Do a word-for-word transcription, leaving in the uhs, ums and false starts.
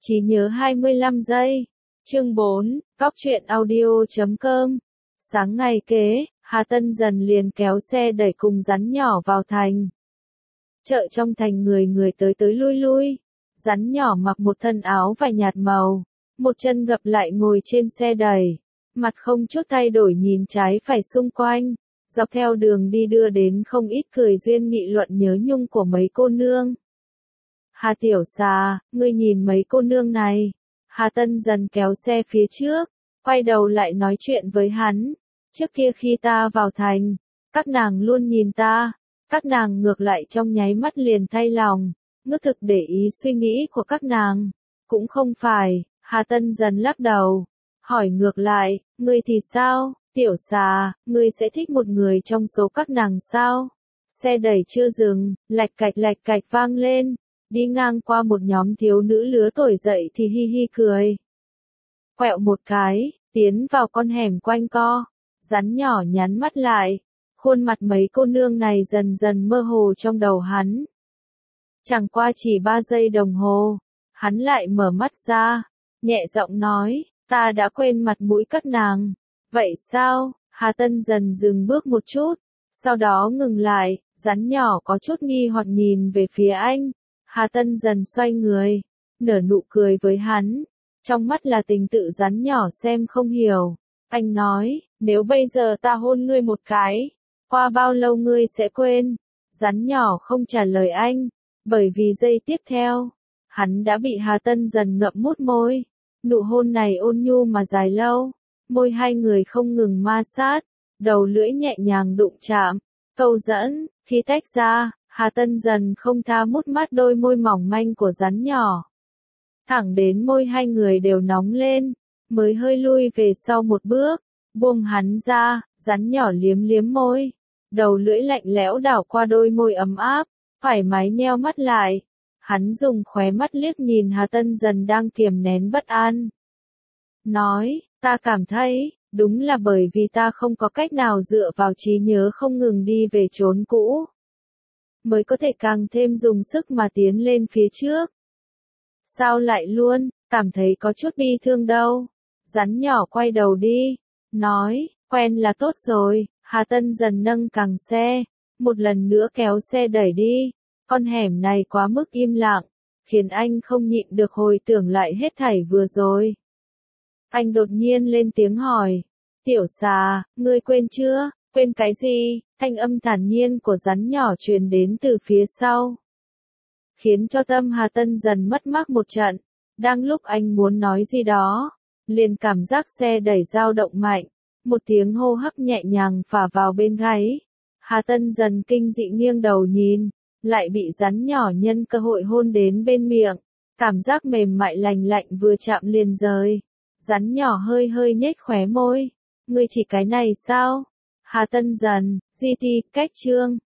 Trí nhớ hai mươi lăm giây. Chương bốn, Cóc truyện audio chấm com. Sáng ngày kế, Hà Tân dần liền kéo xe đẩy cùng rắn nhỏ vào thành. Chợ trong thành người người tới tới lui lui. Rắn nhỏ mặc một thân áo vải nhạt màu, một chân gập lại ngồi trên xe đẩy, mặt không chút thay đổi nhìn trái phải xung quanh. Dọc theo đường đi đưa đến không ít cười duyên nghị luận nhớ nhung của mấy cô nương. Hà tiểu xà, ngươi nhìn mấy cô nương này. Hà Tân dần kéo xe phía trước, quay đầu lại nói chuyện với hắn. Trước kia khi ta vào thành, các nàng luôn nhìn ta, các nàng ngược lại trong nháy mắt liền thay lòng. Ngư thực để ý suy nghĩ của các nàng. Cũng không phải, Hà Tân dần lắc đầu. Hỏi ngược lại, ngươi thì sao, tiểu xà, ngươi sẽ thích một người trong số các nàng sao? Xe đẩy chưa dừng, lạch cạch lạch cạch vang lên. Đi ngang qua một nhóm thiếu nữ lứa tuổi dậy thì hi hi cười. Quẹo một cái, tiến vào con hẻm quanh co. Rắn nhỏ nhắn mắt lại. Khuôn mặt mấy cô nương này dần dần mơ hồ trong đầu hắn. Chẳng qua chỉ ba giây đồng hồ, hắn lại mở mắt ra, nhẹ giọng nói, ta đã quên mặt mũi các nàng. Vậy sao? Hà Tân dần dừng bước một chút, sau đó ngừng lại, rắn nhỏ có chút nghi hoặc nhìn về phía anh. Hà Tân dần xoay người, nở nụ cười với hắn, trong mắt là tình tự rắn nhỏ xem không hiểu. Anh nói, nếu bây giờ ta hôn ngươi một cái, qua bao lâu ngươi sẽ quên? Rắn nhỏ không trả lời anh. Bởi vì giây tiếp theo, hắn đã bị Hà Tân dần ngậm mút môi. Nụ hôn này ôn nhu mà dài lâu, môi hai người không ngừng ma sát, đầu lưỡi nhẹ nhàng đụng chạm, câu dẫn. Khi tách ra, Hà Tân dần không tha mút mắt đôi môi mỏng manh của rắn nhỏ. Thẳng đến môi hai người đều nóng lên, mới hơi lui về sau một bước, buông hắn ra, rắn nhỏ liếm liếm môi. Đầu lưỡi lạnh lẽo đảo qua đôi môi ấm áp. Thoải mái nheo mắt lại, hắn dùng khóe mắt liếc nhìn Hà Tân dần đang kiềm nén bất an. Nói, ta cảm thấy, đúng là bởi vì ta không có cách nào dựa vào trí nhớ không ngừng đi về chốn cũ, mới có thể càng thêm dùng sức mà tiến lên phía trước. Sao lại luôn, cảm thấy có chút bi thương đâu. Rắn nhỏ quay đầu đi, nói, quen là tốt rồi. Hà Tân dần nâng càng xe, một lần nữa kéo xe đẩy đi. Con hẻm này quá mức im lặng, khiến anh không nhịn được hồi tưởng lại hết thảy vừa rồi. Anh đột nhiên lên tiếng hỏi, tiểu xà, ngươi quên chưa? Quên cái gì? Thanh âm thản nhiên của rắn nhỏ truyền đến từ phía sau, khiến cho tâm Hà Tân dần mất mát một trận. Đang lúc anh muốn nói gì đó, liền cảm giác xe đẩy dao động mạnh, một tiếng hô hấp nhẹ nhàng phả vào bên gáy. Hà Tân dần kinh dị nghiêng đầu nhìn, lại bị rắn nhỏ nhân cơ hội hôn đến bên miệng. Cảm giác mềm mại lành lạnh vừa chạm liền rời. Rắn nhỏ hơi hơi nhếch khóe môi. Ngươi chỉ cái này sao? Hà Tân dần, giê tê, cách chương.